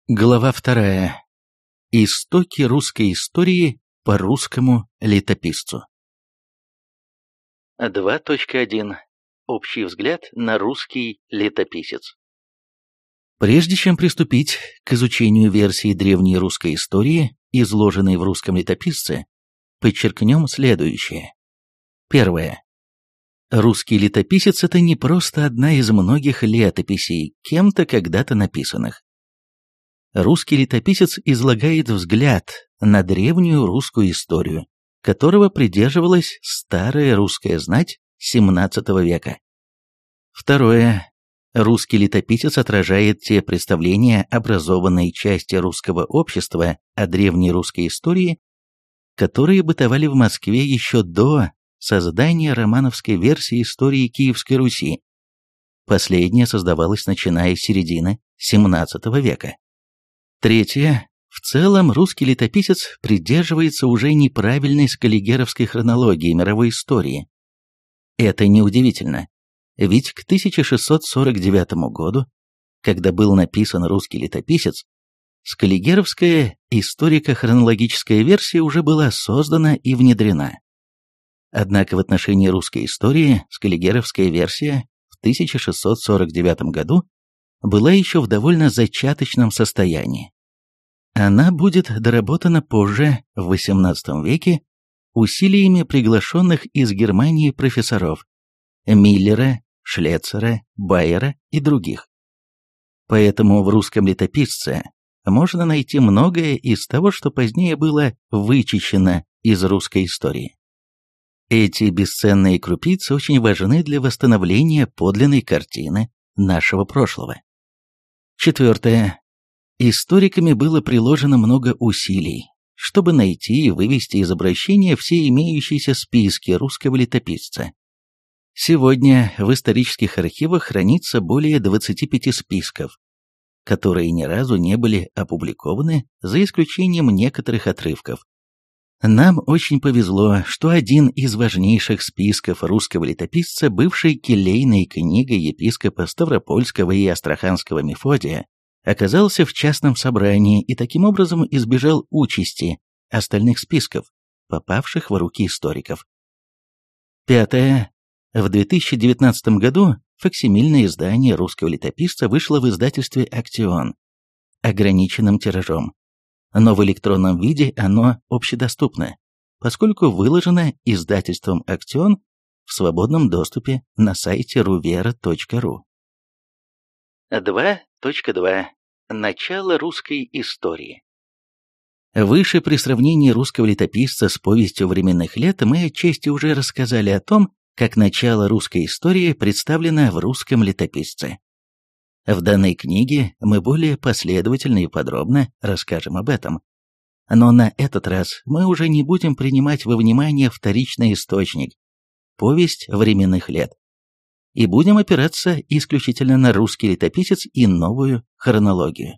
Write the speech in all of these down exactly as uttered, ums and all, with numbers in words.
Глава вторая. Истоки русской истории по русскому летописцу. два точка один. Общий взгляд на русский летописец. Прежде чем приступить к изучению версии древней русской истории, изложенной в русском летописце, подчеркнем следующее. Первое. Русский летописец – это не просто одна из многих летописей, кем-то когда-то написанных. Русский летописец излагает взгляд на древнюю русскую историю, которого придерживалась старая русская знать семнадцатого века. Второе. Русский летописец отражает те представления образованной части русского общества о древней русской истории, которые бытовали в Москве еще до создания романовской версии истории Киевской Руси. Последняя создавалась начиная с середины семнадцатого века. Третье. В целом, русский летописец придерживается уже неправильной скаллигеровской хронологии мировой истории. Это неудивительно, ведь к тысяча шестьсот сорок девятому году, когда был написан русский летописец, скаллигеровская историко-хронологическая версия уже была создана и внедрена. Однако в отношении русской истории скаллигеровская версия в тысяча шестьсот сорок девятом году была еще в довольно зачаточном состоянии. Она будет доработана позже, в восемнадцатом веке, усилиями приглашенных из Германии профессоров Миллера, Шлецера, Байера и других. Поэтому в русском летописце можно найти многое из того, что позднее было вычищено из русской истории. Эти бесценные крупицы очень важны для восстановления подлинной картины нашего прошлого. Четвертое. Историками было приложено много усилий, чтобы найти и вывести из обращения все имеющиеся списки русского летописца. Сегодня в исторических архивах хранится более двадцати пяти списков, которые ни разу не были опубликованы, за исключением некоторых отрывков. Нам очень повезло, что один из важнейших списков русского летописца, бывшей келейной книгой епископа Ставропольского и Астраханского Мефодия, оказался в частном собрании и таким образом избежал участи остальных списков, попавших в руки историков. Пятое. В две тысячи девятнадцатом году факсимильное издание русского летописца вышло в издательстве «Актион» ограниченным тиражом, но в электронном виде оно общедоступно, поскольку выложено издательством «Актион» в свободном доступе на сайте рувера точка ру. два точка два. Начало русской истории. Выше при сравнении русского летописца с повестью временных лет мы отчасти уже рассказали о том, как начало русской истории представлено в русском летописце. В данной книге мы более последовательно и подробно расскажем об этом. Но на этот раз мы уже не будем принимать во внимание вторичный источник – повесть временных лет, и будем опираться исключительно на русский летописец и новую хронологию.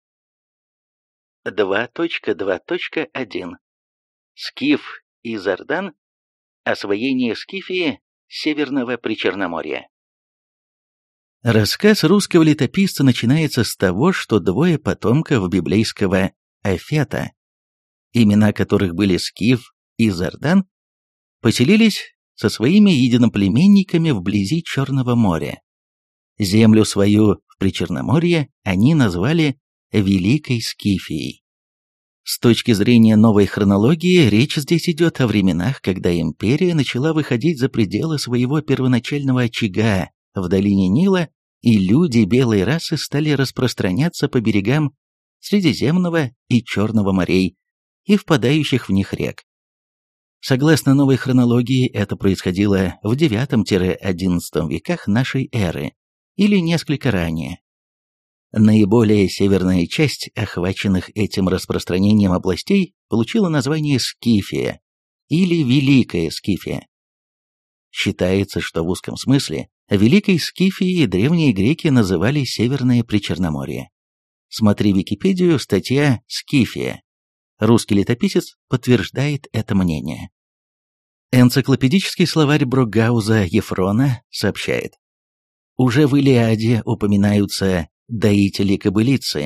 два точка два точка один. Скиф и Зардан. Освоение Скифии Северного Причерноморья. Рассказ русского летописца начинается с того, что двое потомков библейского Афета, имена которых были Скиф и Зардан, поселились со своими единоплеменниками вблизи Черного моря. Землю свою в Причерноморье они назвали Великой Скифией. С точки зрения новой хронологии, речь здесь идет о временах, когда империя начала выходить за пределы своего первоначального очага в долине Нила, и люди белой расы стали распространяться по берегам Средиземного и Черного морей и впадающих в них рек. Согласно новой хронологии, это происходило в девятом-одиннадцатом веках нашей эры, или несколько ранее. Наиболее северная часть охваченных этим распространением областей получила название Скифия или Великая Скифия. Считается, что в узком смысле Великой Скифией древние греки называли Северное Причерноморье. Смотри Википедию, статья «Скифия». Русский летописец подтверждает это мнение. Энциклопедический словарь Брогауза Ефрона сообщает: уже в Илиаде упоминаются доители-кобылицы,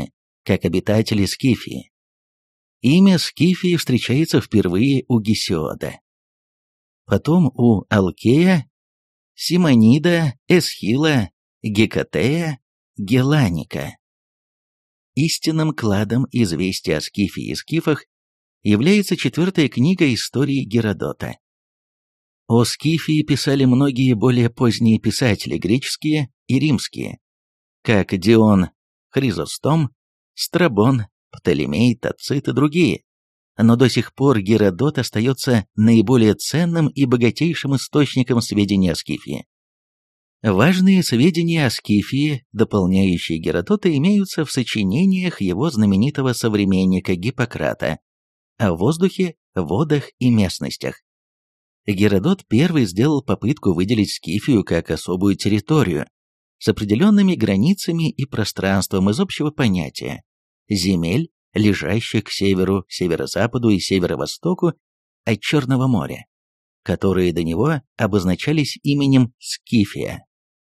как обитатели Скифии. Имя Скифии встречается впервые у Гесиода. Потом у Алкея, Симонида, Эсхила, Гекатея, Геланика. Истинным кладом известия о Скифии и скифах является четвертая книга истории Геродота. О Скифии писали многие более поздние писатели, греческие и римские, как Дион, Хризостом, Страбон, Птолемей, Тацит и другие. Но до сих пор Геродот остается наиболее ценным и богатейшим источником сведений о Скифии. Важные сведения о Скифии, дополняющие Геродота, имеются в сочинениях его знаменитого современника Гиппократа о воздухе, водах и местностях. Геродот первый сделал попытку выделить Скифию как особую территорию с определенными границами и пространством из общего понятия земель, лежащих к северу, северо-западу и северо-востоку от Черного моря, которые до него обозначались именем Скифия.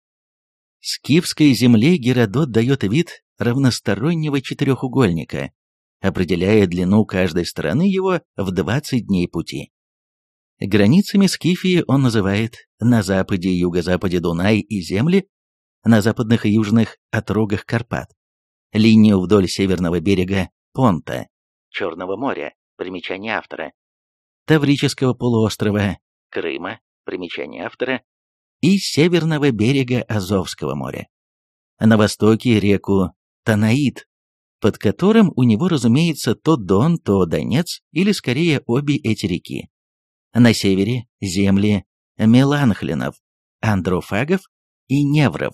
Скифской земле Геродот дает вид равностороннего четырехугольника, определяя длину каждой стороны его в двадцать дней пути. Границами Скифии он называет на западе и юго-западе Дунай и земли, на западных и южных отрогах Карпат, линию вдоль северного берега Понта, Черного моря, примечание автора, Таврического полуострова, Крыма, примечание автора, и северного берега Азовского моря. На востоке реку Танаид, под которым у него, разумеется, то Дон, то Донец, или скорее обе эти реки. На севере земли Меланхлинов, Андрофагов и Невров,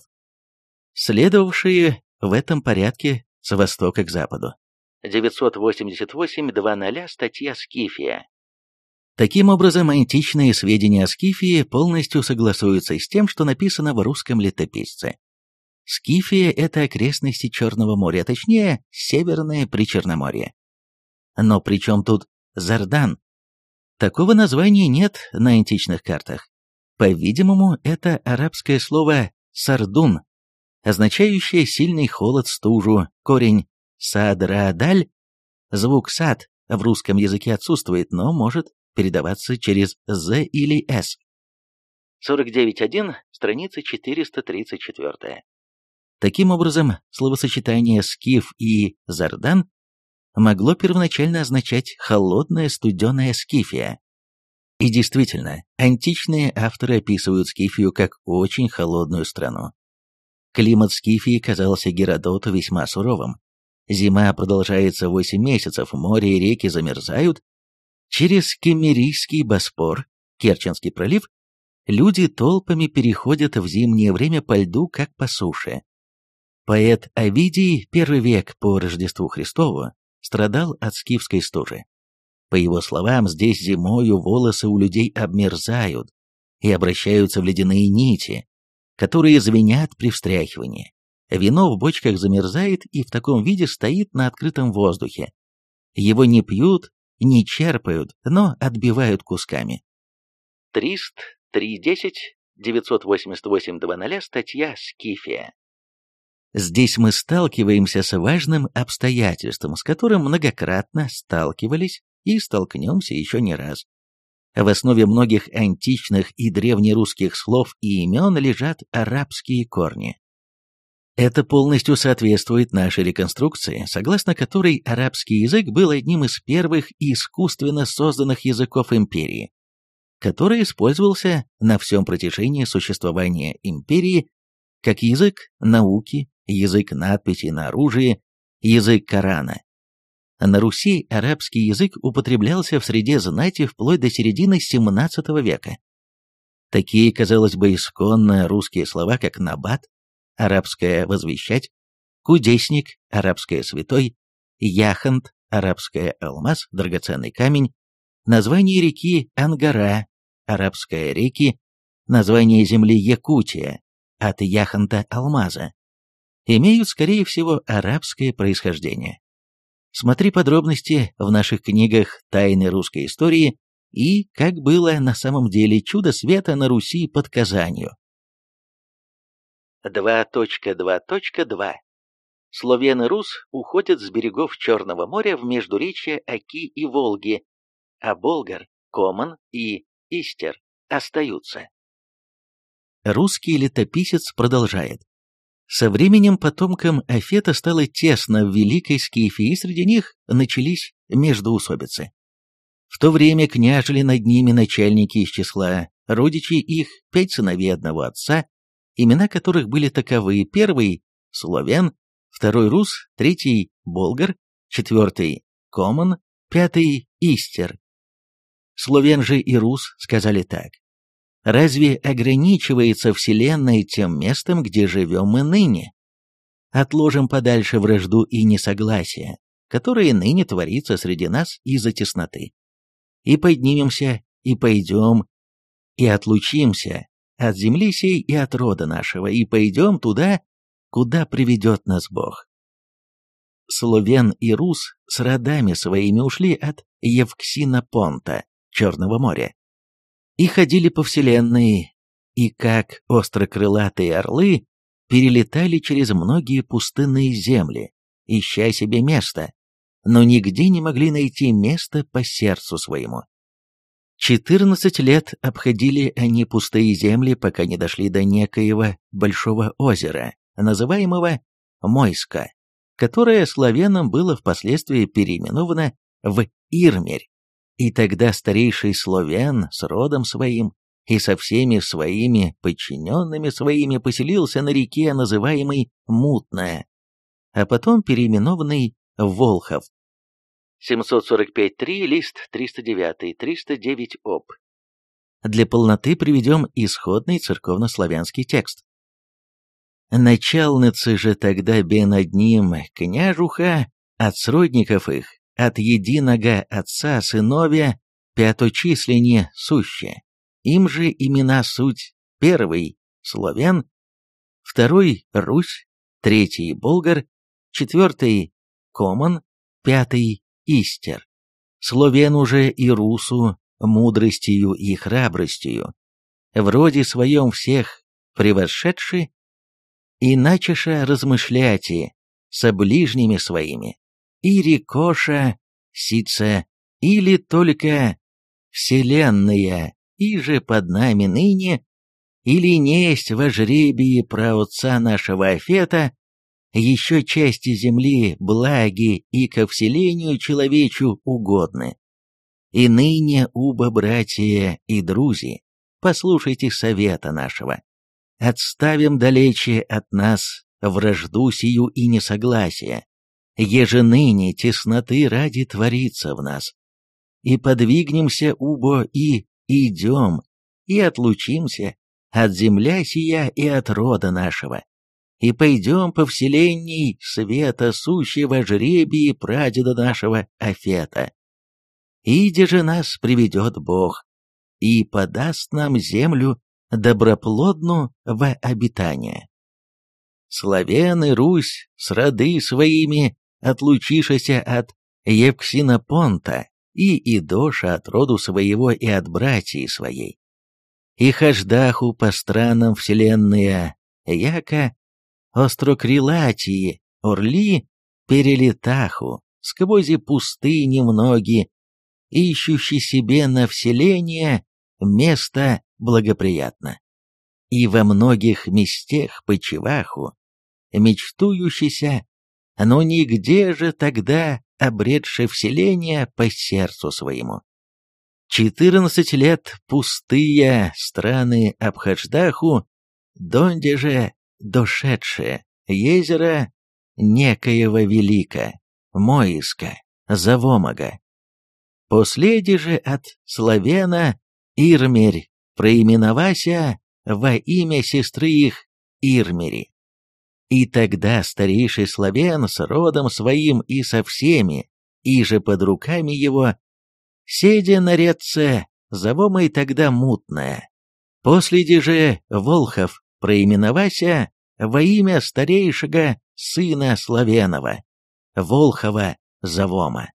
следовавшие в этом порядке с востока к западу. девятьсот восемьдесят восемь двадцать статья Скифия. Таким образом, античные сведения о Скифии полностью согласуются с тем, что написано в русском летописце. Скифия – это окрестности Черного моря, точнее, Северное Причерноморье. Но при чем тут Зардан? Такого названия нет на античных картах. По-видимому, это арабское слово «сардун», означающее сильный холод, стужу, корень «садрадаль». Звук «сад» в русском языке отсутствует, но может передаваться через «з» или «с». сорок девять точка один, страница четыреста тридцать четыре. Таким образом, словосочетание «скиф» и «зардан» могло первоначально означать «холодная студеная Скифия». И действительно, античные авторы описывают Скифию как очень холодную страну. Климат Скифии казался Геродоту весьма суровым. Зима продолжается восемь месяцев, море и реки замерзают. Через Киммерийский Боспор, Керченский пролив, люди толпами переходят в зимнее время по льду, как по суше. Поэт Овидий, первый век по Рождеству Христову, страдал от скифской стужи. По его словам, здесь зимою волосы у людей обмерзают и обращаются в ледяные нити, которые звенят при встряхивании. Вино в бочках замерзает и в таком виде стоит на открытом воздухе. Его не пьют, не черпают, но отбивают кусками. триста три десять девятьсот восемьдесят восемь двадцать статья Скифия. Здесь мы сталкиваемся с важным обстоятельством, с которым многократно сталкивались и столкнемся еще не раз. В основе многих античных и древнерусских слов и имен лежат арабские корни. Это полностью соответствует нашей реконструкции, согласно которой арабский язык был одним из первых искусственно созданных языков империи, который использовался на всем протяжении существования империи как язык науки, язык надписей на оружии, язык Корана. На Руси арабский язык употреблялся в среде знати вплоть до середины семнадцатого века. Такие, казалось бы, исконно русские слова, как «набат», арабское «возвещать», «кудесник», арабское «святой», «яхонт», арабское «алмаз», «драгоценный камень», название реки Ангара, арабское «реки», название земли Якутия, от яхонта алмаза, имеют, скорее всего, арабское происхождение. Смотри подробности в наших книгах «Тайны русской истории» и «Как было на самом деле чудо света на Руси под Казанью». два точка два точка два Словен и Рус уходят с берегов Черного моря в междуречье Оки и Волги, а Болгар, Коман и Истер остаются. Русский летописец продолжает. Со временем потомкам Афета стало тесно в Великой Скифии, и среди них начались междоусобицы. В то время княжили над ними начальники из числа родичей их, пять сыновей одного отца, имена которых были таковы: первый — Словен, второй — Рус, третий — Болгар, четвертый — Коман, пятый — Истер. Словен же и Рус сказали так: «Разве ограничивается Вселенная тем местом, где живем мы ныне? Отложим подальше вражду и несогласие, которое ныне творится среди нас из-за тесноты, и поднимемся, и пойдем, и отлучимся от земли сей и от рода нашего, и пойдем туда, куда приведет нас Бог». Словен и Рус с родами своими ушли от Евксинопонта, Черного моря, и ходили по вселенной, и как острокрылатые орлы перелетали через многие пустынные земли, ища себе места, но нигде не могли найти место по сердцу своему. Четырнадцать лет обходили они пустые земли, пока не дошли до некоего большого озера, называемого Мойска, которое славянам было впоследствии переименовано в Ирмерь. И тогда старейший Словен с родом своим и со всеми своими подчиненными своими поселился на реке, называемой Мутная, а потом переименованной Волхов. семьсот сорок пять три, лист триста девять, триста девять об. Для полноты приведем исходный церковнославянский текст. Началницы же тогда бе над ним княжуха от сродников их, от единого отца сыновья пяточисленне суще. Им же имена суть: первый — Словен, второй — Русь, третий — Болгар, четвертый — Коман, пятый — Истер. Словену же и Русу мудростью и храбростью, в роде своем всех превосшедши, иначеша размышляти со ближними своими, и рекоша сица, или только вселенная, и же под нами ныне, или несть во жребии праотца нашего Афета, еще части земли благи и ко вселению человечу угодны. И ныне, уба братья и друзи, послушайте совета нашего. Отставим далече от нас вражду сию и несогласие, еже ныне тесноты ради творится в нас. И подвигнемся, убо, и идем, и отлучимся от земля сия и от рода нашего, и пойдем по вселенней света сущего жребии прадеда нашего Афета. Иде же нас приведет Бог, и подаст нам землю доброплодну во обитание. Славян и Русь с роды своими, отлучишася от Евксинопонта, и идоша от роду своего и от братьи своей. И хождаху по странам вселенная, яко острокрилатии, орли, перелетаху, сквозь пустыни многие, ищущий себе на вселение место благоприятно. И во многих местах почиваху, мечтующийся, но нигде же тогда обретший вселение по сердцу своему. Четырнадцать лет пустые страны обхождаху, донде же дошедшее езеро некоего велика, Моиска, Завомага. Последи же от Словена Ирмерь проименовася во имя сестры их Ирмери. И тогда старейший Словен с родом своим и со всеми, и же под руками его, седя на речце, Завомой тогда Мутная. Последи же Волхов проименовася во имя старейшего сына Словенова, Волхова Завома.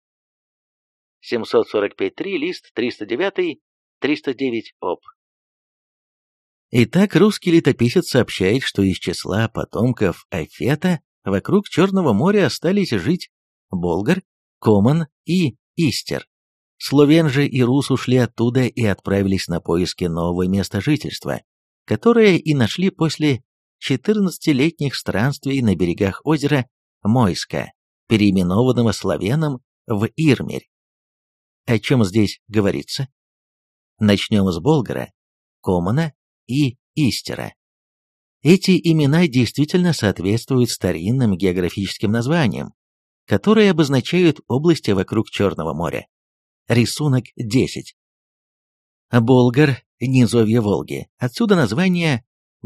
семьсот сорок пять три, лист триста девять, триста девять об. Итак, русский летописец сообщает, что из числа потомков Афета вокруг Черного моря остались жить болгар, коман и истер. Словен же и рус ушли оттуда и отправились на поиски нового места жительства, которое и нашли после четырнадцатилетних странствий на берегах озера Мойска, переименованного славянам в Ирмирь. О чем здесь говорится? Начнем с болгара, комана и истера. Эти имена действительно соответствуют старинным географическим названиям, которые обозначают области вокруг Черного моря. Рисунок десять. Болгар – низовье Волги, отсюда название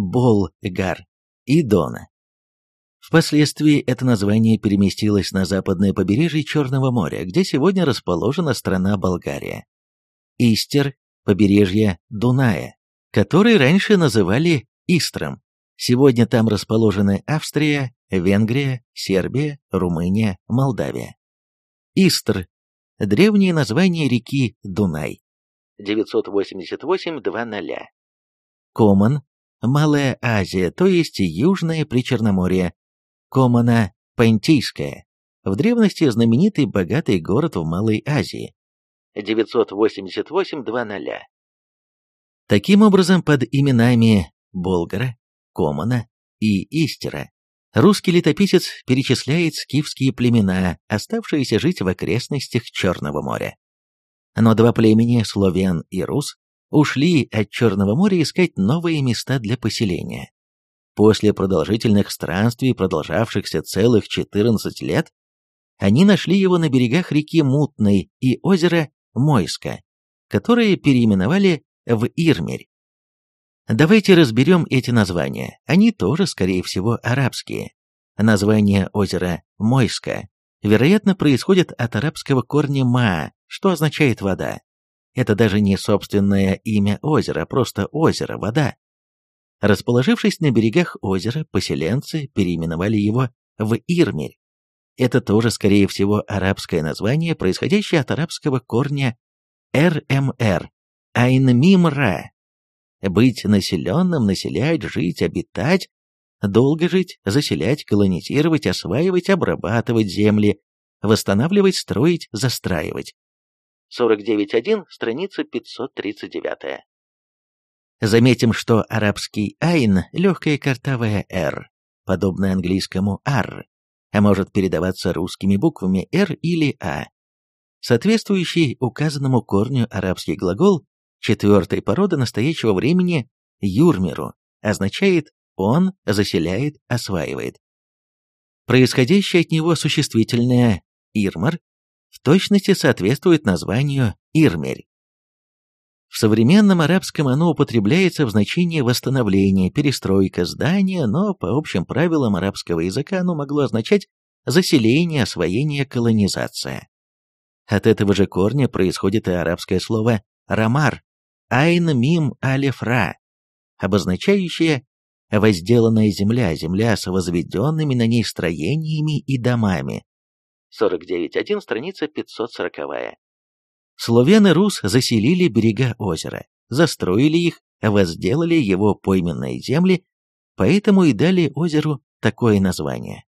Болгар и Дона. Впоследствии это название переместилось на западное побережье Черного моря, где сегодня расположена страна Болгария. Истер – побережье Дуная, который раньше называли Истром. Сегодня там расположены Австрия, Венгрия, Сербия, Румыния, Молдавия. Истр – древнее название реки Дунай. девятьсот восемьдесят восемь двадцать. Коман – Малая Азия, то есть Южное Причерноморье. Комана – Понтийская. В древности знаменитый богатый город в Малой Азии. девятьсот восемьдесят восемь двадцать. Таким образом, под именами болгара, комана и истера русский летописец перечисляет скифские племена, оставшиеся жить в окрестностях Черного моря. Но два племени, словен и рус, ушли от Черного моря искать новые места для поселения. После продолжительных странствий, продолжавшихся целых четырнадцать лет, они нашли его на берегах реки Мутной и озера Мойска, которые переименовали в Ирмирь. Давайте разберем эти названия, они тоже, скорее всего, арабские. Название озера Мойска, вероятно, происходит от арабского корня «ма», что означает «вода». Это даже не собственное имя озера, просто озеро, вода. Расположившись на берегах озера, поселенцы переименовали его в Ирмирь. Это тоже, скорее всего, арабское название, происходящее от арабского корня «эр-эм-эр» – «айн-мим-ра». Быть населенным, населять, жить, обитать, долго жить, заселять, колонизировать, осваивать, обрабатывать земли, восстанавливать, строить, застраивать. сорок девять один, страница пятьсот тридцать девять. Заметим, что арабский «айн» – легкая картавая «р», подобная английскому «ар», а может передаваться русскими буквами «р» или «а». Соответствующий указанному корню арабский глагол четвертой породы настоящего времени «юрмиру» означает «он заселяет, осваивает». Происходящее от него существительное «ирмар» в точности соответствует названию «Ирмирь». В современном арабском оно употребляется в значении восстановления, перестройка здания, но по общим правилам арабского языка оно могло означать заселение, освоение, колонизация. От этого же корня происходит и арабское слово «рамар», «айн мим алеф ра», обозначающее возделанная земля, земля с возведенными на ней строениями и домами. сорок девять один, страница пятьсот сорок. Словен и рус заселили берега озера, застроили их, возделали его пойменные земли, поэтому и дали озеру такое название.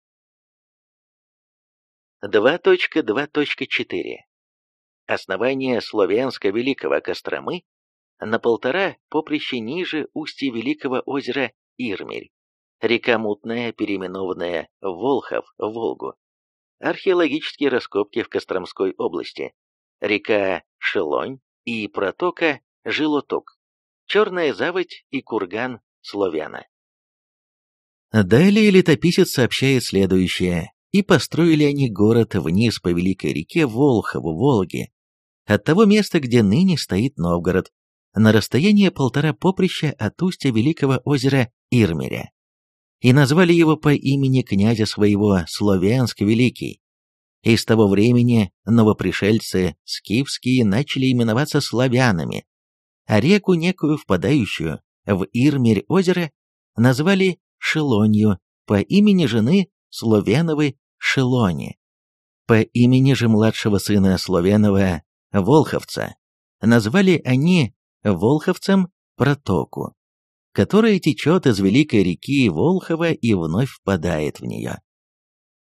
два точка два точка четыре. Основание Славянско-Великого Костромы на полтора поприща ниже устья Великого озера Ирмирь. Река Мутная, переименованная в Волхов, в Волгу. Археологические раскопки в Костромской области. Река Шелонь и протока Жилоток. Черная заводь и курган Словяна. Далее летописец сообщает следующее. И построили они город вниз по великой реке Волхов, Волге, от того места, где ныне стоит Новгород, на расстоянии полтора поприща от устья великого озера Ирмиря. И назвали его по имени князя своего Словянск Великий. И с того времени новопришельцы скифские начали именоваться славянами, а реку некую, впадающую в Ирмирь озеро, назвали Шелонью по имени жены Словеновой Шелони. По имени же младшего сына Словенова Волховца назвали они Волховцем протоку, которая течет из великой реки Волхова и вновь впадает в нее.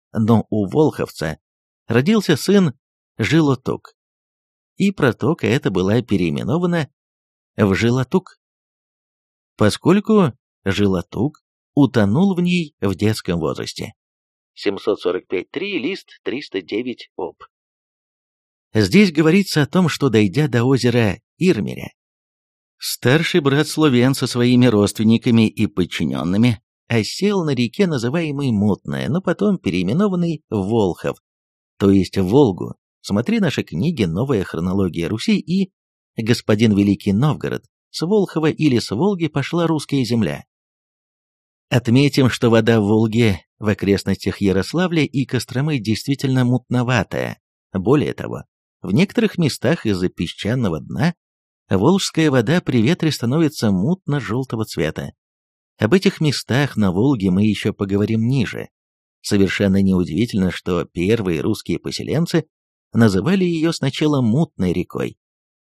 но у волховца родился сын Жилотук, и протока эта была переименована в Жилотук, поскольку Жилотук утонул в ней в детском возрасте. семьсот сорок пять три, лист триста девять об. Здесь говорится о том, что, дойдя до озера Ирмиря, старший брат Словен со своими родственниками и подчиненными осел на реке, называемой Мутная, но потом переименованной в Волхов, то есть в Волгу. Смотри наши книги «Новая хронология Руси» и «Господин Великий Новгород». С Волхова или с Волги пошла русская земля. Отметим, что вода в Волге в окрестностях Ярославля и Костромы действительно мутноватая. Более того, в некоторых местах из-за песчаного дна волжская вода при ветре становится мутно-желтого цвета. Об этих местах на Волге мы еще поговорим ниже. Совершенно неудивительно, что первые русские поселенцы называли ее сначала Мутной рекой.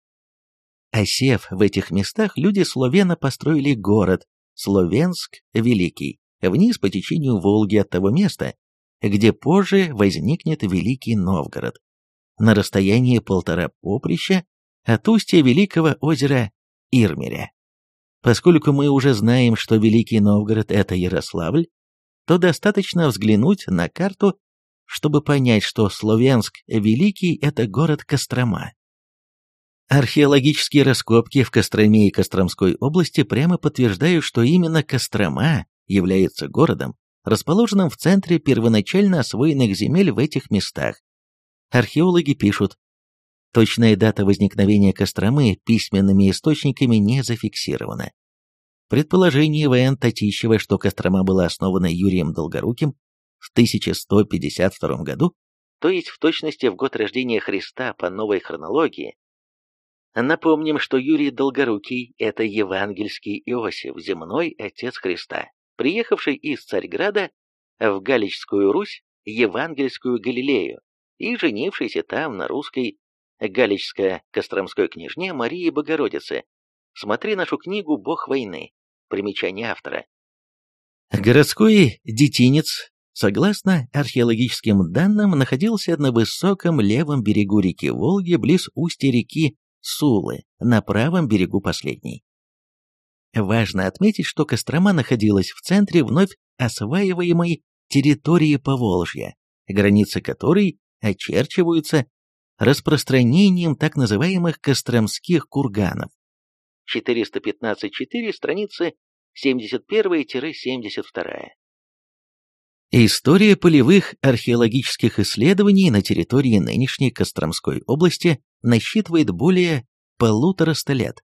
Осев в этих местах, люди Словена построили город Словенск Великий, вниз по течению Волги от того места, где позже возникнет Великий Новгород, на расстоянии полтора поприща от устья Великого озера Ирмиря. Поскольку мы уже знаем, что Великий Новгород – это Ярославль, то достаточно взглянуть на карту, чтобы понять, что Словенск Великий – это город Кострома. Археологические раскопки в Костроме и Костромской области прямо подтверждают, что именно Кострома является городом, расположенным в центре первоначально освоенных земель в этих местах. Археологи пишут, точная дата возникновения Костромы письменными источниками не зафиксирована. Предположение В Н Татищева, что Кострома была основана Юрием Долгоруким в тысяча сто пятьдесят втором году, то есть в точности в год рождения Христа по новой хронологии. Напомним, что Юрий Долгорукий – это евангельский Иосиф, земной отец Христа, приехавший из Царьграда в Галичскую Русь, евангельскую Галилею, и женившийся там на русской галичско-костромской княжне Марии Богородицы. Смотри нашу книгу «Бог войны». Примечание автора. Городской детинец, согласно археологическим данным, находился на высоком левом берегу реки Волги, близ устья реки Сулы, на правом берегу последней. Важно отметить, что Кострома находилась в центре вновь осваиваемой территории Поволжья, границы которой очерчиваются распространением так называемых костромских курганов. четыреста пятнадцать четыре, страницы семьдесят один — семьдесят два. История полевых археологических исследований на территории нынешней Костромской области насчитывает более полутораста лет.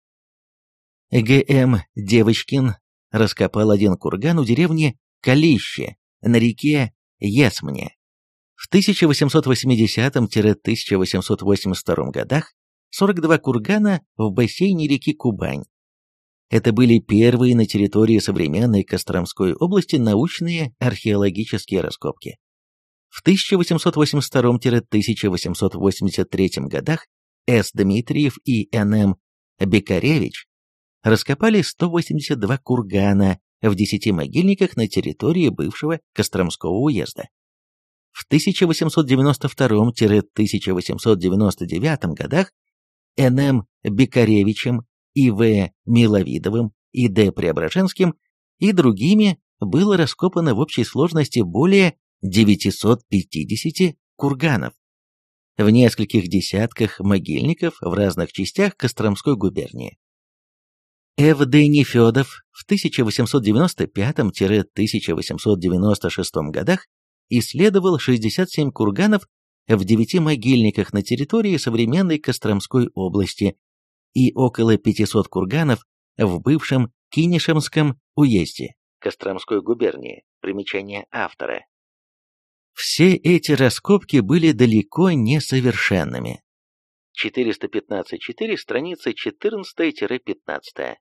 Г М Девочкин раскопал один курган у деревни Калище на реке Есмне. В тысяча восемьсот восьмидесятом — тысяча восемьсот восемьдесят втором годах сорок два кургана в бассейне реки Кубань. Это были первые на территории современной Костромской области научные археологические раскопки. В тысяча восемьсот восемьдесят втором — тысяча восемьсот восемьдесят третьем годах С. Дмитриев и Н М Бекаревич раскопали сто восемьдесят два кургана в десяти могильниках на территории бывшего Костромского уезда. В тысяча восемьсот девяносто втором — тысяча восемьсот девяносто девятом годах Н М Бекаревичем и В. Миловидовым и Д. Преображенским и другими было раскопано в общей сложности более девятисот пятидесяти курганов в нескольких десятках могильников в разных частях Костромской губернии. Ф. Д. Нефедов в тысяча восемьсот девяносто пятом — тысяча восемьсот девяносто шестом годах исследовал шестьдесят семь курганов в девяти могильниках на территории современной Костромской области и около пятисот курганов в бывшем Кинешемском уезде Костромской губернии. Примечание автора. Все эти раскопки были далеко не совершенными. четыреста пятнадцать четыре, страница четырнадцать — пятнадцать.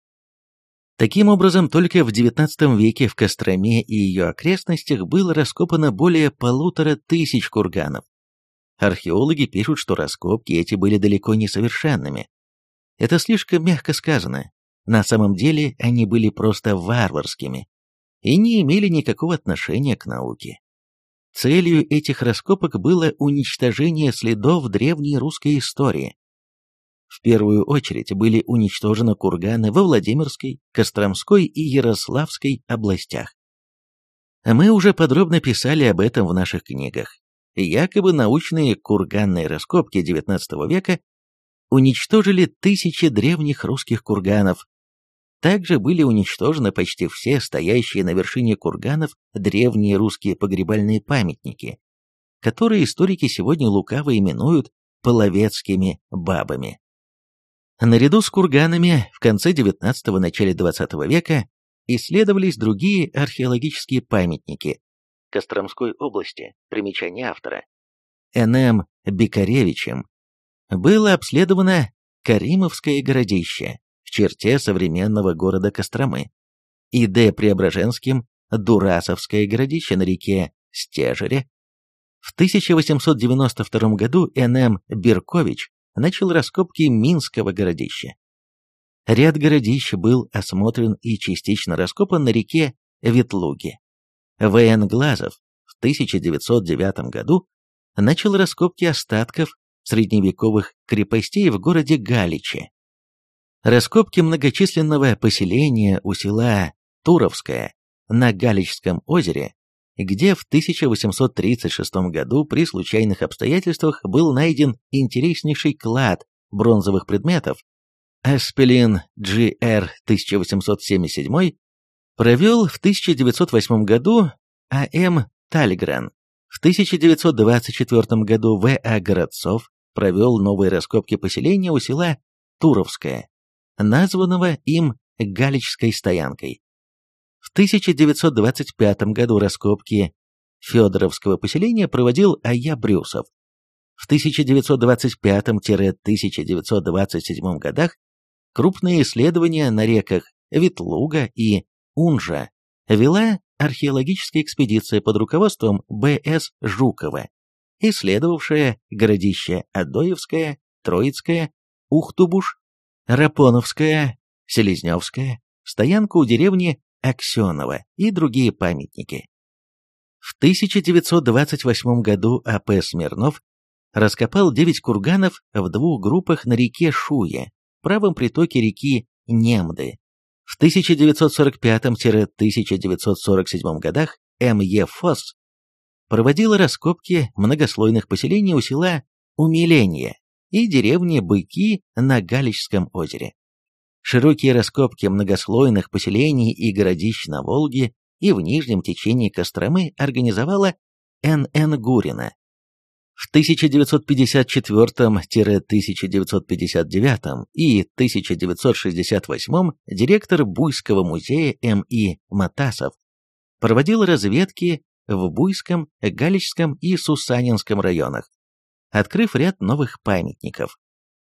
Таким образом, только в девятнадцатом веке в Костроме и ее окрестностях было раскопано более полутора тысяч курганов. Археологи пишут, что раскопки эти были далеко не совершенными. Это слишком мягко сказано. На самом деле они были просто варварскими и не имели никакого отношения к науке. Целью этих раскопок было уничтожение следов древней русской истории. В первую очередь были уничтожены курганы во Владимирской, Костромской и Ярославской областях. Мы уже подробно писали об этом в наших книгах. Якобы научные курганные раскопки девятнадцатого века уничтожили тысячи древних русских курганов. Также были уничтожены почти все стоящие на вершине курганов древние русские погребальные памятники, которые историки сегодня лукаво именуют половецкими бабами. Наряду с курганами в конце девятнадцатого – начале двадцатого века исследовались другие археологические памятники Костромской области, примечание автора, Н М Бекаревичем. Было обследовано Каримовское городище в черте современного города Костромы и Д. Преображенским Дурасовское городище на реке Стежере. В тысяча восемьсот девяносто втором году Н М Беркович начал раскопки Минского городища. Ряд городищ был осмотрен и частично раскопан на реке Ветлуге. В Н Глазов в тысяча девятьсот девятом году начал раскопки остатков средневековых крепостей в городе Галиче. Раскопки многочисленного поселения у села Туровское на Галичском озере, где в тысяча восемьсот тридцать шестом году при случайных обстоятельствах был найден интереснейший клад бронзовых предметов, Аспелин Джи Р тысяча восемьсот семьдесят семь провел в тысяча девятьсот восьмом году А М Тальгрен, в тысяча девятьсот двадцать четвёртом году В А Городцов провел новые раскопки поселения у села Туровское, названного им Галичской стоянкой. В тысяча девятьсот двадцать пятом году раскопки Федоровского поселения проводил А Я Брюсов. В тысяча девятьсот двадцать пятом — тысяча девятьсот двадцать седьмом годах крупные исследования на реках Ветлуга и Унжа вела археологическая экспедиция под руководством Б С Жукова, исследовавшая городища Адоевское, Троицкое, Ухтубуш, Рапоновское, Селезневское, стоянку у деревни Аксенова и другие памятники. В тысяча девятьсот двадцать восьмом году А П Смирнов раскопал девять курганов в двух группах на реке Шуе, правом притоке реки Немды. В тысяча девятьсот сорок пятом — тысяча девятьсот сорок седьмом годах М Е Фосс проводила раскопки многослойных поселений у села Умиление и деревни Быки на Галичском озере. Широкие раскопки многослойных поселений и городищ на Волге и в нижнем течении Костромы организовала Н Н Гурина. В тысяча девятьсот пятьдесят четвёртом — тысяча девятьсот пятьдесят девятом и тысяча девятьсот шестьдесят восьмом директор Буйского музея М И Матасов проводил разведки в Буйском, Галичском и Сусанинском районах, открыв ряд новых памятников.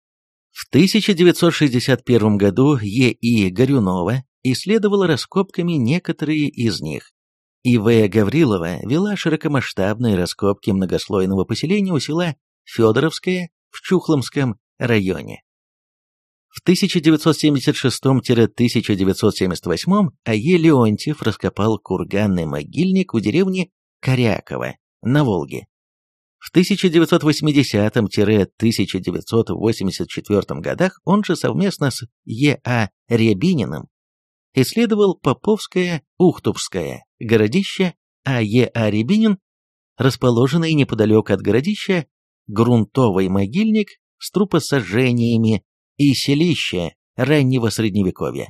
В тысяча девятьсот шестьдесят первом году Е И Горюнова исследовала раскопками некоторые из них, и В Гаврилова вела широкомасштабные раскопки многослойного поселения у села Федоровское в Чухломском районе. В тысяча девятьсот семьдесят шестом — тысяча девятьсот семьдесят восьмом А Е Леонтьев раскопал курганный могильник у деревни Коряково на Волге. В тысяча девятьсот восьмидесятом — тысяча девятьсот восемьдесят четвёртом годах он же совместно с Е А Рябининым исследовал Поповское Ухтубское городище, а Е А Рябинин, расположенный неподалеку от городища, грунтовый могильник с трупосожжениями и селище раннего Средневековья.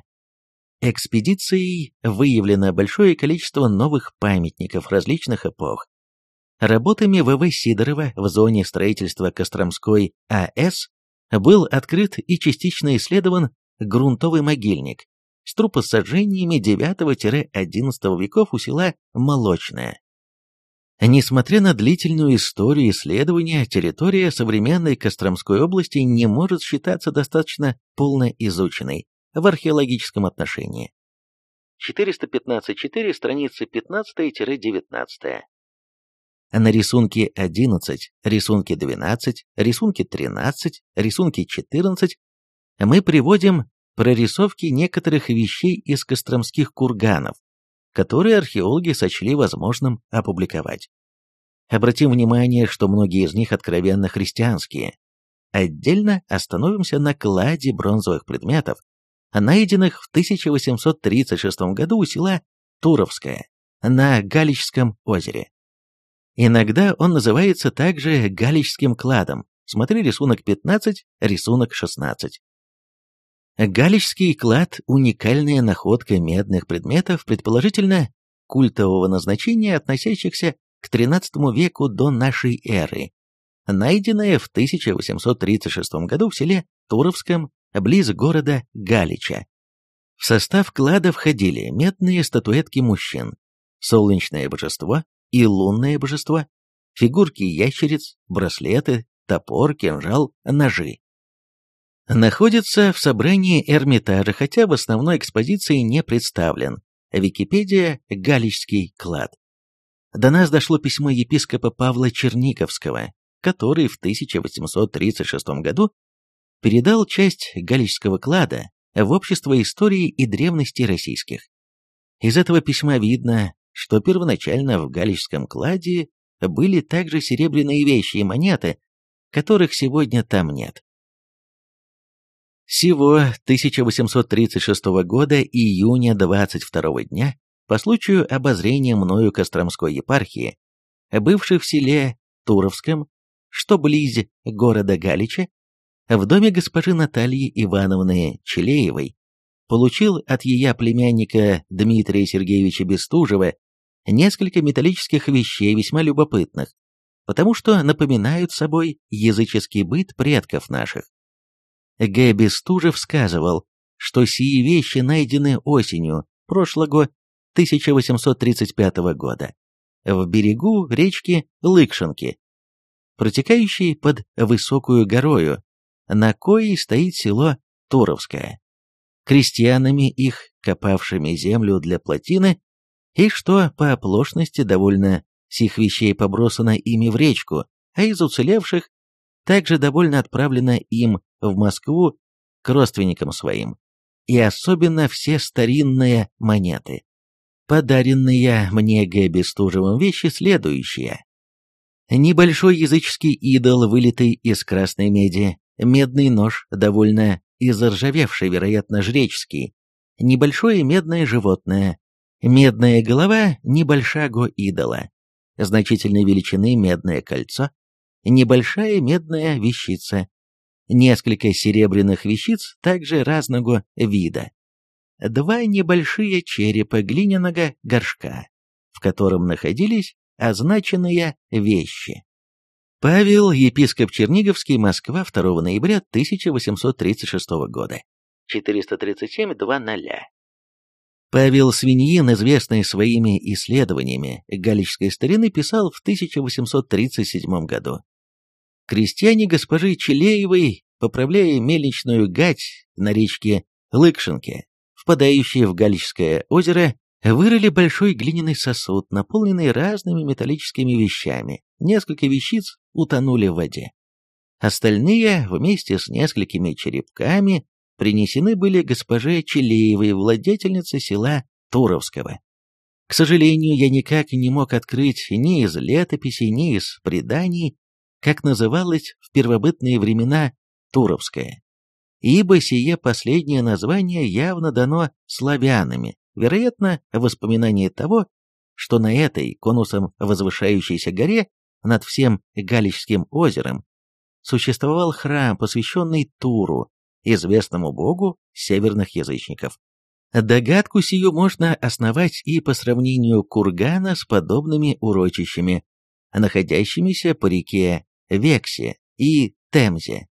Экспедицией выявлено большое количество новых памятников различных эпох. Работами В В Сидорова в зоне строительства Костромской А С был открыт и частично исследован грунтовый могильник с трупосожжениями девятого-одиннадцатого веков у села Молочное. Несмотря на длительную историю исследования, территория современной Костромской области не может считаться достаточно полно изученной в археологическом отношении. четыреста пятнадцать четыре, страницы пятнадцать-девятнадцать. На рисунке одиннадцать, рисунке двенадцать, рисунке тринадцать, рисунке четырнадцать мы приводим прорисовки некоторых вещей из костромских курганов, которые археологи сочли возможным опубликовать. Обратим внимание, что многие из них откровенно христианские. Отдельно остановимся на кладе бронзовых предметов, найденных в тысяча восемьсот тридцать шестом году у села Туровское на Галичском озере. Иногда он называется также Галичским кладом. Смотри рисунок пятнадцать, рисунок шестнадцать. Галичский клад – уникальная находка медных предметов, предположительно культового назначения, относящихся к тринадцатому веку до нашей эры, найденная в тысяча восемьсот тридцать шестом году в селе Туровском, близ города Галича. В состав клада входили медные статуэтки мужчин, солнечное божество и лунное божество, фигурки ящериц, браслеты, топор, кинжал, ножи. Находится в собрании Эрмитажа, хотя в основной экспозиции не представлен. Википедия «Галичский клад». До нас дошло письмо епископа Павла Черниговского, который в тысяча восемьсот тридцать шестом году передал часть Галичского клада в Общество истории и древностей российских. Из этого письма видно, что первоначально в Галичском кладе были также серебряные вещи и монеты, которых сегодня там нет. Сего тысяча восемьсот тридцать шестого года июня двадцать второго дня по случаю обозрения мною Костромской епархии, бывшей в селе Туровском, что близ города Галича, в доме госпожи Натальи Ивановны Челеевой, получил от ее племянника Дмитрия Сергеевича Бестужева несколько металлических вещей весьма любопытных, потому что напоминают собой языческий быт предков наших. Г. Бестужев сказывал, что сии вещи найдены осенью прошлого тысяча восемьсот тридцать пятого года в берегу речки Лыкшенки, протекающей под высокую горою, на коей стоит село Туровское, крестьянами их, копавшими землю для плотины, и что по оплошности довольно сих вещей побросано ими в речку, а из уцелевших также довольно отправлено им в Москву к родственникам своим, и особенно все старинные монеты. Подаренные мне Г. Бестужевым вещи следующие. Небольшой языческий идол, вылитый из красной меди, медный нож, довольно изржавевший, вероятно, жреческий, небольшое медное животное, медная голова небольшаго идола, значительной величины медное кольцо, небольшая медная вещица, несколько серебряных вещиц также разного вида, два небольшие черепа глиняного горшка, в котором находились означенные вещи. Павел, епископ Черниговский, Москва, второго ноября тысяча восемьсот тридцать шестого года. четыреста тридцать семь двадцать. Павел Свиньин, известный своими исследованиями галичской старины, писал в тысяча восемьсот тридцать седьмом году. Крестьяне госпожи Челеевой, поправляя мельничную гать на речке Лыкшенке, впадающей в Галичское озеро, вырыли большой глиняный сосуд, наполненный разными металлическими вещами. Несколько вещиц утонули в воде. Остальные, вместе с несколькими черепками, принесены были госпоже Челеевой, владетельнице села Туровского. К сожалению, я никак не мог открыть ни из летописей, ни из преданий, как называлось в первобытные времена Туровское, ибо сие последнее название явно дано славянами, вероятно, воспоминание того, что на этой конусом возвышающейся горе над всем Галичским озером существовал храм, посвященный Туру, известному богу северных язычников. Догадку сию можно основать и по сравнению кургана с подобными урочищами, находящимися по реке Вексе и Темзе.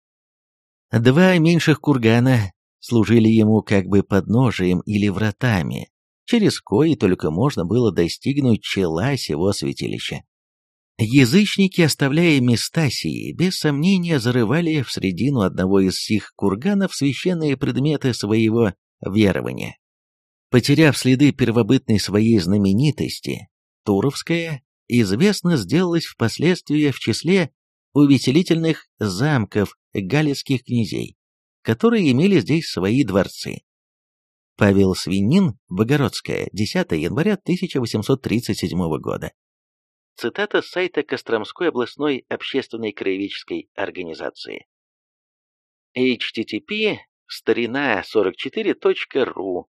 Два меньших кургана служили ему как бы подножием или вратами, через кои только можно было достигнуть чела сего святилища. Язычники, оставляя места сии, без сомнения зарывали в средину одного из сих курганов священные предметы своего верования. Потеряв следы первобытной своей знаменитости, Туровская известно сделалась впоследствии в числе увеселительных замков галицких князей, которые имели здесь свои дворцы. Павел Свиньин, Богородская, десятого января тысяча восемьсот тридцать седьмого года. Цитата с сайта Костромской областной общественной краеведческой организации. эйч ти ти пи старина сорок четыре точка ру.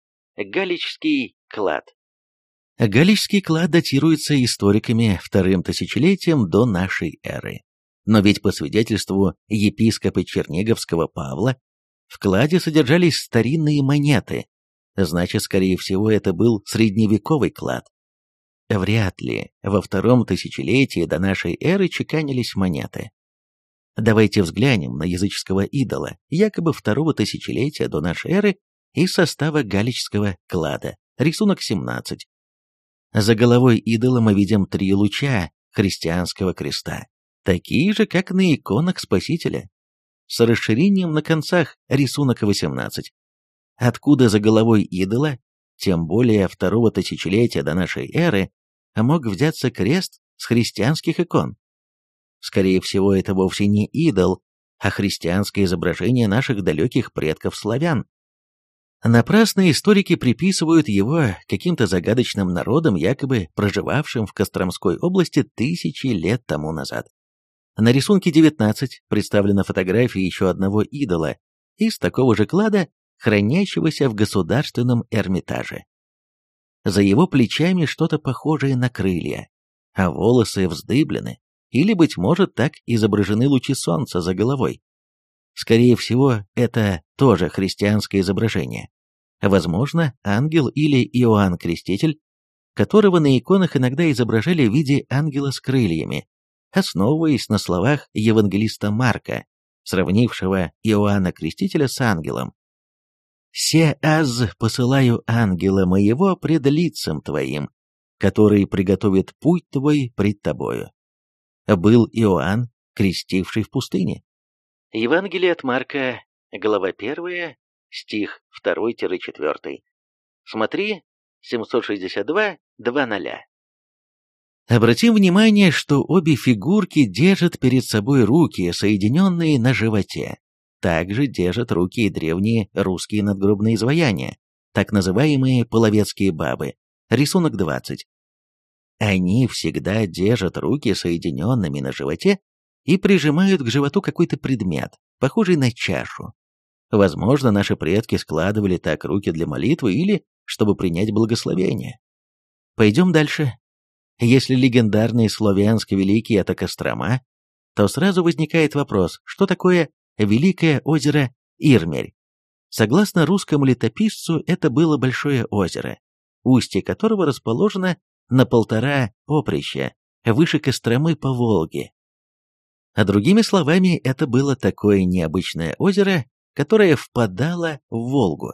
Галичский клад. Галичский клад датируется историками вторым тысячелетием до нашей эры. Но ведь по свидетельству епископа Черниговского Павла в кладе содержались старинные монеты, значит, скорее всего, это был средневековый клад. Вряд ли во втором тысячелетии до нашей эры чеканились монеты. Давайте взглянем на языческого идола, якобы второго тысячелетия до нашей эры из состава галичского клада, рисунок семнадцать. За головой идола мы видим три луча христианского креста, такие же, как на иконах Спасителя, с расширением на концах, рисунок восемнадцать. Откуда за головой идола, тем более второго тысячелетия до нашей эры, мог взяться крест с христианских икон? Скорее всего, это вовсе не идол, а христианское изображение наших далеких предков-славян. Напрасно историки приписывают его каким-то загадочным народам, якобы проживавшим в Костромской области тысячи лет тому назад. На рисунке девятнадцать представлена фотография еще одного идола из такого же клада, хранящегося в Государственном Эрмитаже. За его плечами что-то похожее на крылья, а волосы вздыблены, или, быть может, так изображены лучи солнца за головой. Скорее всего, это тоже христианское изображение. Возможно, ангел или Иоанн Креститель, которого на иконах иногда изображали в виде ангела с крыльями, основываясь на словах евангелиста Марка, сравнившего Иоанна Крестителя с ангелом. «Се аз посылаю ангела моего пред лицем твоим, который приготовит путь твой пред тобою». Был Иоанн, крестивший в пустыне. Евангелие от Марка, глава первая, стих второй-четвёртый. Смотри, семьсот шестьдесят два двадцать. Обратим внимание, что обе фигурки держат перед собой руки, соединенные на животе. Также держат руки и древние русские надгробные изваяния, так называемые половецкие бабы, рисунок двадцать. Они всегда держат руки соединенными на животе и прижимают к животу какой-то предмет, похожий на чашу. Возможно, наши предки складывали так руки для молитвы или чтобы принять благословение. Пойдем дальше. Если легендарный славянский великий — это Кострома, то сразу возникает вопрос, что такое Великое озеро Ирмерь? Согласно русскому летописцу, это было большое озеро, устье которого расположено на полтора поприща, выше Костромы по Волге. А другими словами, это было такое необычное озеро, которое впадало в Волгу.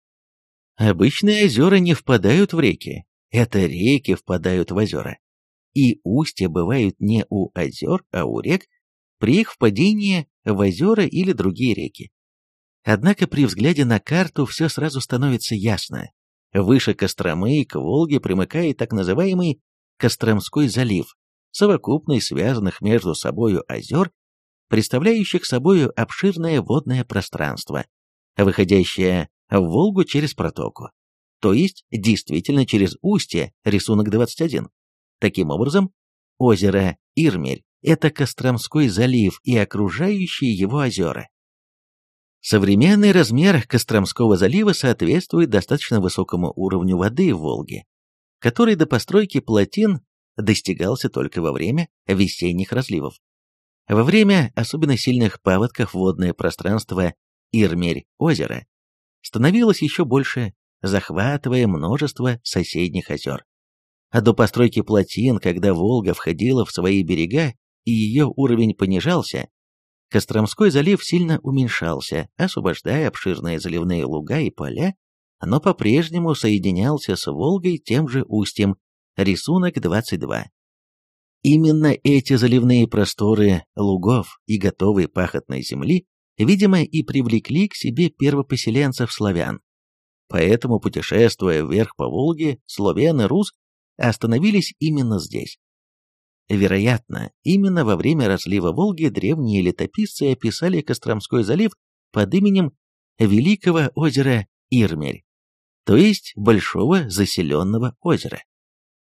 Обычные озера не впадают в реки, это реки впадают в озера. И устья бывают не у озер, а у рек, при их впадении в озера или другие реки. Однако при взгляде на карту все сразу становится ясно. Выше Костромы к Волге примыкает так называемый Костромской залив, совокупность связанных между собою озер, представляющих собою обширное водное пространство, выходящее в Волгу через протоку, то есть действительно через устье, рисунок двадцать один. Таким образом, озеро Ирмерь – это Костромской залив и окружающие его озера. Современный размер Костромского залива соответствует достаточно высокому уровню воды в Волге, который до постройки плотин достигался только во время весенних разливов. Во время особенно сильных паводков водное пространство Ирмерь-озера становилось еще больше, захватывая множество соседних озер. А до постройки плотин, когда Волга входила в свои берега и ее уровень понижался, Костромской залив сильно уменьшался, освобождая обширные заливные луга и поля, но по-прежнему соединялся с Волгой тем же устьем, рисунок двадцать два. Именно эти заливные просторы лугов и готовой пахотной земли, видимо, и привлекли к себе первопоселенцев-славян. Поэтому, путешествуя вверх по Волге, славян и рус остановились именно здесь. Вероятно, именно во время разлива Волги древние летописцы описали Костромской залив под именем Великого озера Ирмерь, то есть Большого заселенного озера.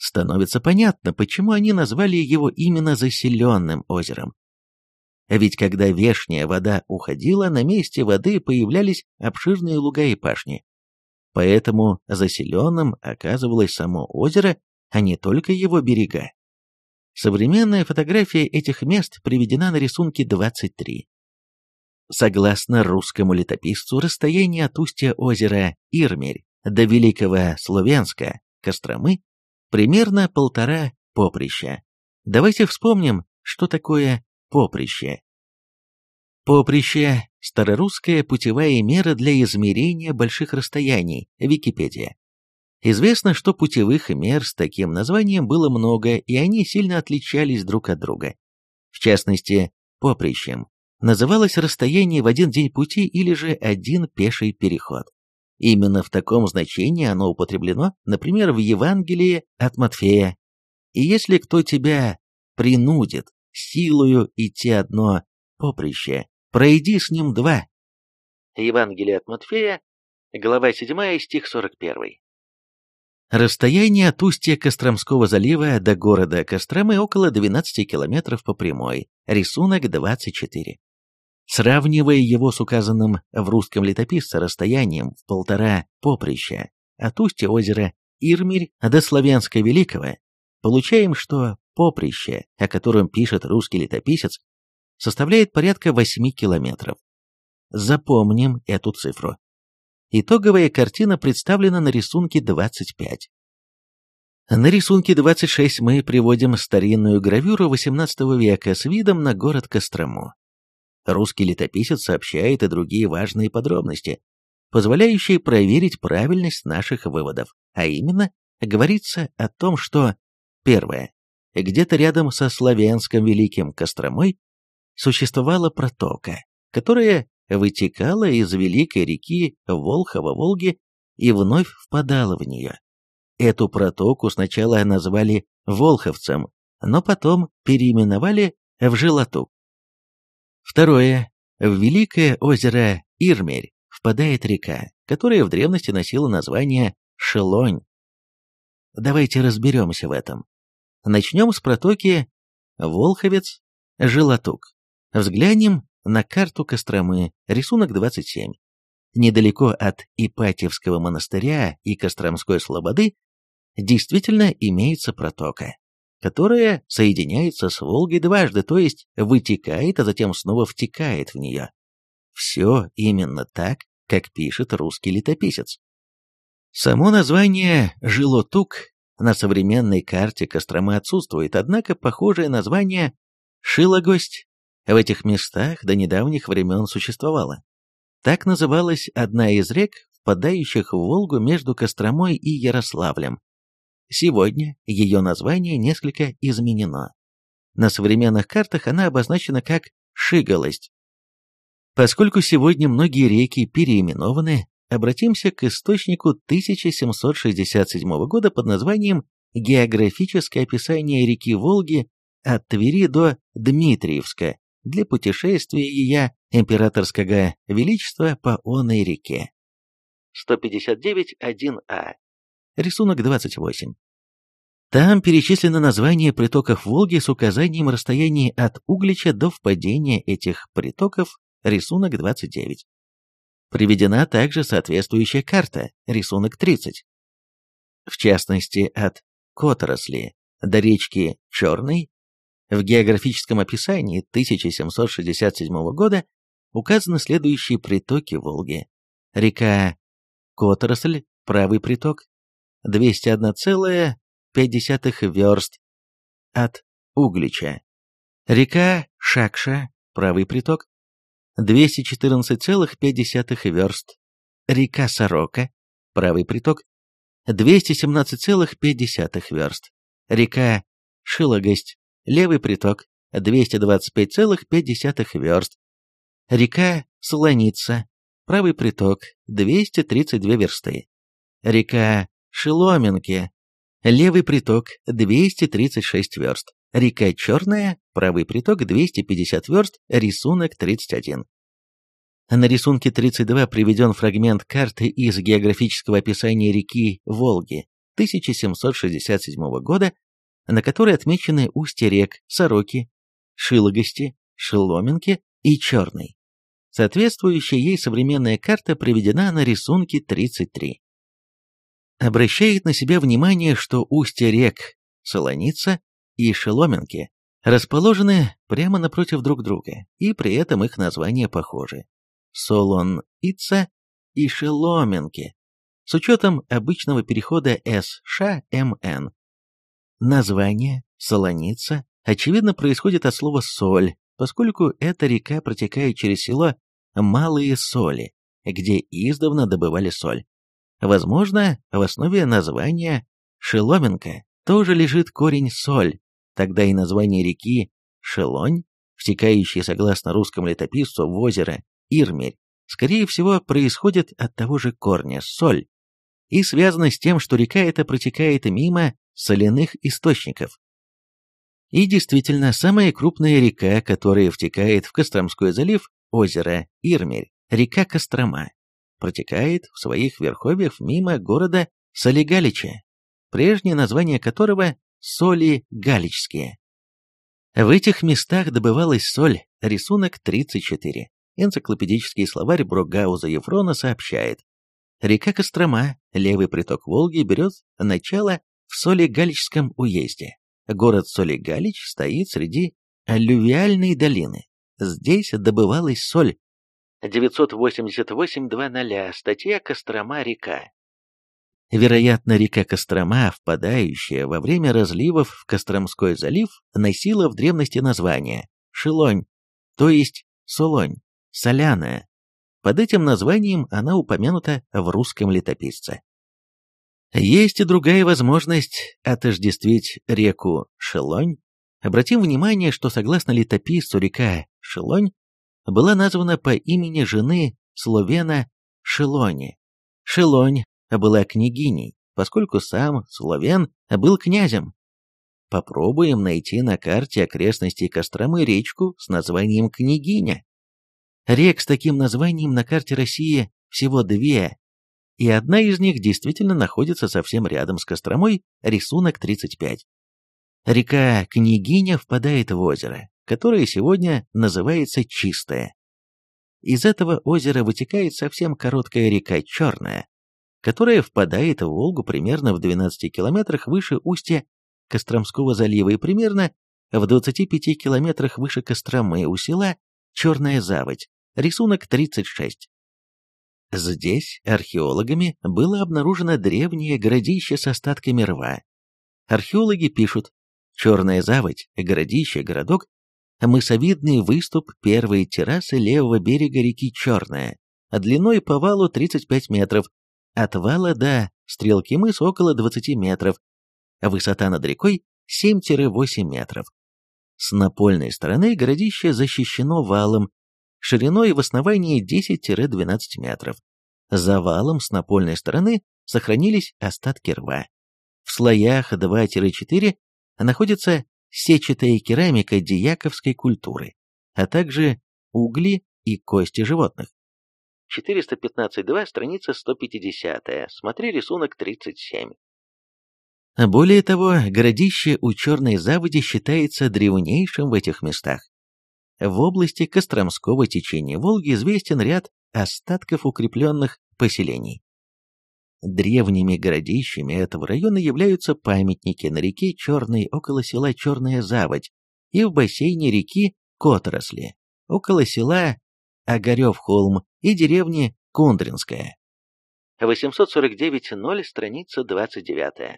становится понятно, почему они назвали его именно заселенным озером. Ведь когда вешняя вода уходила, на месте воды появлялись обширные луга и пашни. Поэтому заселенным оказывалось само озеро, а не только его берега. Современная фотография этих мест приведена на рисунке двадцать три. Согласно русскому летописцу, расстояние от устья озера Ирмель до Великого Словенска, Костромы, примерно полтора поприща. Давайте вспомним, что такое поприще. Поприще – старорусская путевая мера для измерения больших расстояний, Википедия. Известно, что путевых мер с таким названием было много, и они сильно отличались друг от друга. В частности, поприщем называлось расстояние в один день пути или же один пеший переход. Именно в таком значении оно употреблено, например, в Евангелии от Матфея. «И если кто тебя принудит силою идти одно поприще, пройди с ним два». Евангелие от Матфея, глава седьмая, стих сорок первый. Расстояние от устья Костромского залива до города Костромы около двенадцати километров по прямой, рисунок двадцать четыре. Сравнивая его с указанным в русском летописце расстоянием в полтора поприща от устья озера Ирмель до Славянска Великого, получаем, что поприще, о котором пишет русский летописец, составляет порядка восьми километров. Запомним эту цифру. Итоговая картина представлена на рисунке двадцать пять. На рисунке двадцать шесть мы приводим старинную гравюру восемнадцатого века с видом на город Кострому. Русский летописец сообщает и другие важные подробности, позволяющие проверить правильность наших выводов, а именно, говорится о том, что, первое, где-то рядом со Славянском Великим Костромой существовала протока, которая вытекала из великой реки Волхова-Волги и вновь впадала в нее. Эту протоку сначала назвали Волховцем, но потом переименовали в Желатук. Второе. В Великое озеро Ирмель впадает река, которая в древности носила название Шелонь. Давайте разберемся в этом. Начнем с протоки Волховец-Желатук. Взглянем на карту Костромы, рисунок двадцать семь. Недалеко от Ипатьевского монастыря и Костромской слободы действительно имеется протока, которая соединяется с Волгой дважды, то есть вытекает, а затем снова втекает в нее. Все именно так, как пишет русский летописец. Само название «Желотук» на современной карте Костромы отсутствует, однако похожее название «Шилогость» в этих местах до недавних времен существовало. Так называлась одна из рек, впадающих в Волгу между Костромой и Ярославлем. Сегодня ее название несколько изменено. На современных картах она обозначена как Шиголость. Поскольку сегодня многие реки переименованы, обратимся к источнику тысяча семьсот шестьдесят седьмого года под названием «Географическое описание реки Волги от Твери до Дмитриевска для путешествия ее императорского величества по оной реке». сто пятьдесят девять один а. Рисунок двадцать восемь. Там перечислено название притоков Волги с указанием расстояния от Углича до впадения этих притоков, рисунок двадцать девять. Приведена также соответствующая карта, рисунок тридцать. В частности, от Которосли до речки Черной в географическом описании тысяча семьсот шестьдесят седьмого года указаны следующие притоки Волги. Река Которосль, правый приток, двести одна целая пять десятых верст от Углича. Река Шакша, правый приток, двести четырнадцать целых пять десятых верст. Река Сорока, правый приток, двести семнадцать целых пять десятых верст. Река Шилогость, левый приток, двести двадцать пять целых пять десятых верст. Река Солоница, правый приток, двести тридцать две версты. Река Шеломенки, левый приток, двести тридцать шесть верст. Река Черная, правый приток, двести пятьдесят верст, рисунок тридцать один. На рисунке тридцать два приведен фрагмент карты из географического описания реки Волги, тысяча семьсот шестьдесят седьмого года, на которой отмечены устья рек Сороки, Шилогости, Шеломенки и Черной. Соответствующая ей современная карта приведена на рисунке тридцать три. Обращает на себя внимание, что устья рек Солоница и Шеломенки расположены прямо напротив друг друга, и при этом их названия похожи. Солон-Ица и Шеломенки, с учетом обычного перехода эс-ша-эм-эн. Название Солоница, очевидно, происходит от слова «соль», поскольку эта река протекает через село Малые Соли, где издавна добывали соль. Возможно, в основе названия Шеломенка тоже лежит корень «соль», тогда и название реки Шелонь, втекающей, согласно русскому летописцу, в озеро Ирмель, скорее всего, происходит от того же корня «соль» и связано с тем, что река эта протекает мимо соляных источников. И действительно, самая крупная река, которая втекает в Костромской залив, озеро Ирмель, река Кострома, протекает в своих верховьях мимо города Солигалича, прежнее название которого Соли Галичские. В этих местах добывалась соль, рисунок тридцать четыре. Энциклопедический словарь Брогауза Ефрона сообщает: река Кострома, левый приток Волги, берет начало в Солигаличском уезде. Город Солигалич стоит среди аллювиальной долины. Здесь добывалась соль. девятьсот восемьдесят восемь двадцать, статья «Кострома-река». Вероятно, река Кострома, впадающая во время разливов в Костромской залив, носила в древности название Шелонь, то есть Солонь, соляная. Под этим названием она упомянута в русском летописце. Есть и другая возможность отождествить реку Шелонь. Обратим внимание, что согласно летописцу река Шелонь была названа по имени жены Словена Шелони. Шелонь была княгиней, поскольку сам Словен был князем. Попробуем найти на карте окрестностей Костромы речку с названием Княгиня. Рек с таким названием на карте России всего две, и одна из них действительно находится совсем рядом с Костромой, рисунок тридцать пять. Река Княгиня впадает в озеро, которое сегодня называется Чистое. Из этого озера вытекает совсем короткая река Черная, которая впадает в Волгу примерно в двенадцати километрах выше устья Костромского залива и примерно в двадцати пяти километрах выше Костромы у села Черная Заводь, рисунок тридцать шесть. Здесь археологами было обнаружено древнее городище с остатками рва. Археологи пишут: Черная Заводь, городище, городок, мысовидный выступ первой террасы левого берега реки Черная, длиной по валу тридцать пять метров, от вала до стрелки мыса около двадцати метров, высота над рекой семь-восемь метров. С напольной стороны городище защищено валом, шириной в основании десять-двенадцать метров. За валом с напольной стороны сохранились остатки рва. В слоях два-четыре находится сетчатая керамика дьяковской культуры, а также угли и кости животных. четыреста пятнадцать два, страница сто пятьдесят, смотри рисунок тридцать семь. Более того, городище у Черной Заводи считается древнейшим в этих местах. В области Костромского течения Волги известен ряд остатков укрепленных поселений. Древними городищами этого района являются памятники на реке Черной около села Черная Заводь и в бассейне реки Которосли около села Огарев-Холм и деревни Кундринская. восемьсот сорок девять ноль, страница двадцать девять.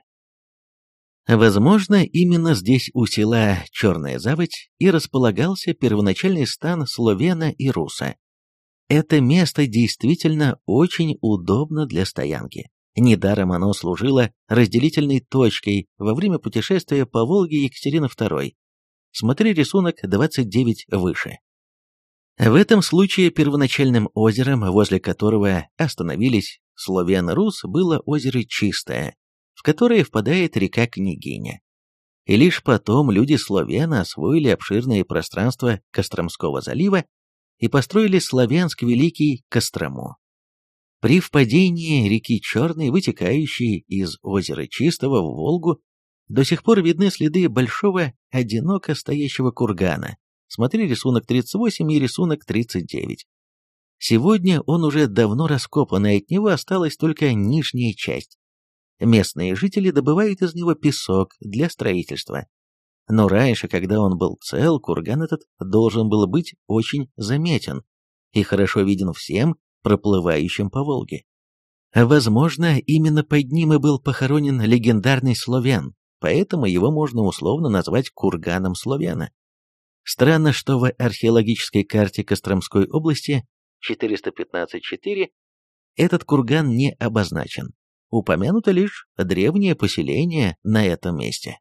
Возможно, именно здесь у села Черная Заводь и располагался первоначальный стан Словена и Руса. Это место действительно очень удобно для стоянки. Недаром оно служило разделительной точкой во время путешествия по Волге Екатерины второй. Смотри рисунок двадцать девять выше. В этом случае первоначальным озером, возле которого остановились Словен и Рус, было озеро Чистое, в которое впадает река Княгиня. И лишь потом люди Словена освоили обширные пространства Костромского залива и построили Славянск Великий Кострому. При впадении реки Черной, вытекающей из озера Чистого в Волгу, до сих пор видны следы большого одиноко стоящего кургана. Смотри рисунок тридцать восемь и рисунок тридцать девять. Сегодня он уже давно раскопан, и от него осталась только нижняя часть. Местные жители добывают из него песок для строительства. Но раньше, когда он был цел, курган этот должен был быть очень заметен и хорошо виден всем, проплывающим по Волге. Возможно, именно под ним и был похоронен легендарный Славян, поэтому его можно условно назвать курганом Славяна. Странно, что в археологической карте Костромской области четыреста пятнадцать четыре этот курган не обозначен. Упомянуто лишь древнее поселение на этом месте.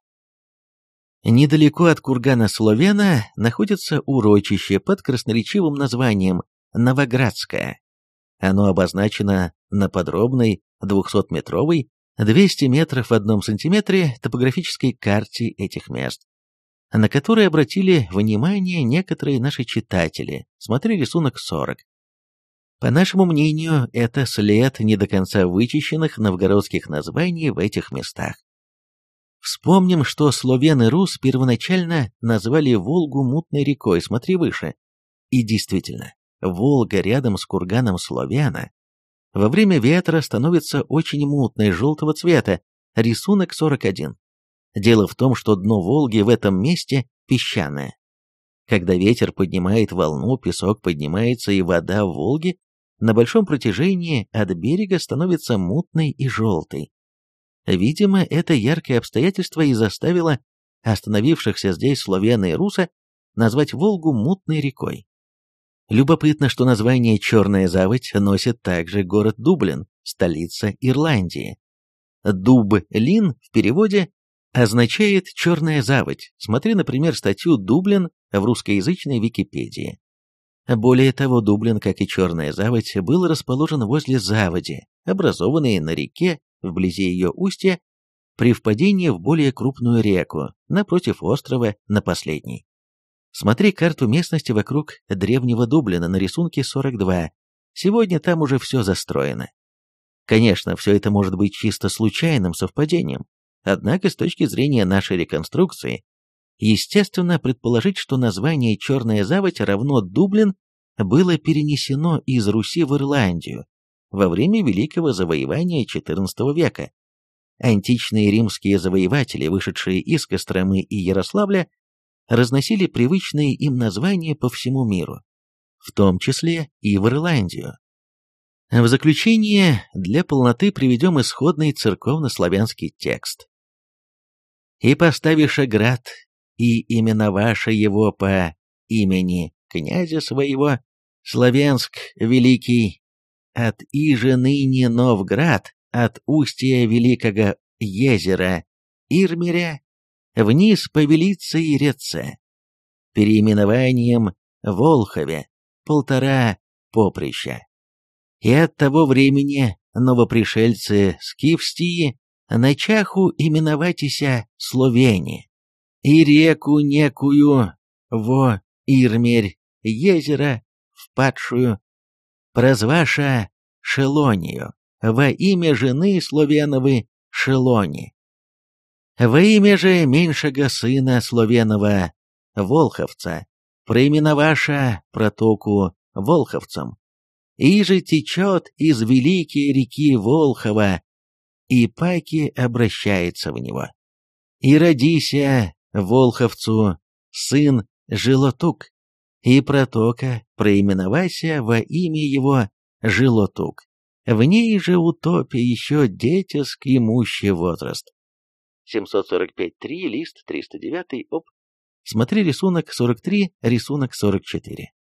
Недалеко от кургана Славяна находится урочище под красноречивым названием Новоградское. Оно обозначено на подробной двухсотметровой, двести метров в одном сантиметре топографической карте этих мест, на которые обратили внимание некоторые наши читатели. Смотри рисунок сорок. По нашему мнению, это след не до конца вычищенных новгородских названий в этих местах. Вспомним, что Словен и Рус первоначально назвали Волгу мутной рекой, смотри выше. И действительно, Волга рядом с курганом Славяна во время ветра становится очень мутной, желтого цвета, рисунок сорок один. Дело в том, что дно Волги в этом месте песчаное. Когда ветер поднимает волну, песок поднимается, и вода в Волге на большом протяжении от берега становится мутной и желтой. Видимо, это яркое обстоятельство и заставило остановившихся здесь славян и руса назвать Волгу мутной рекой. Любопытно, что название «Черная заводь» носит также город Дублин, столица Ирландии. Дублин в переводе означает «черная заводь». Смотри, например, статью «Дублин» в русскоязычной Википедии. Более того, Дублин, как и Черная заводь, был расположен возле заводи, образованной на реке вблизи ее устья, при впадении в более крупную реку, напротив острова на последней. Смотри карту местности вокруг древнего Дублина на рисунке сорок два. Сегодня там уже все застроено. Конечно, все это может быть чисто случайным совпадением, однако с точки зрения нашей реконструкции, естественно предположить, что название «Черная заводь» равно Дублин было перенесено из Руси в Ирландию во время Великого завоевания четырнадцатого века. Античные римские завоеватели, вышедшие из Костромы и Ярославля, разносили привычные им названия по всему миру, в том числе и в Ирландию. В заключение для полноты приведем исходный церковно-славянский текст. «И поставиша град, и именоваша его по имени князя своего, Славянск великий, от иже ныне Новград, от устья великого езера Ирмеря, вниз по Велице и Реце, переименованием Волхове, полтора поприща. И от того времени новопришельцы скифстии начаху именоватися Словени, и реку некую во Ирмерь езера впадшую прозваша Шелонию во имя жены Словеновы Шелони. Во имя же меньшего сына Словенова Волховца проименоваша протоку Волховцем, и же течет из великой реки Волхова, и паки обращается в него. И родися Волховцу сын Жилотук, и протока проименовася во имя его Жилотук. В ней же утопе еще детеск имущий возраст». семьсот сорок пять три, лист триста девять, об. Смотри рисунок сорок три, рисунок сорок четыре.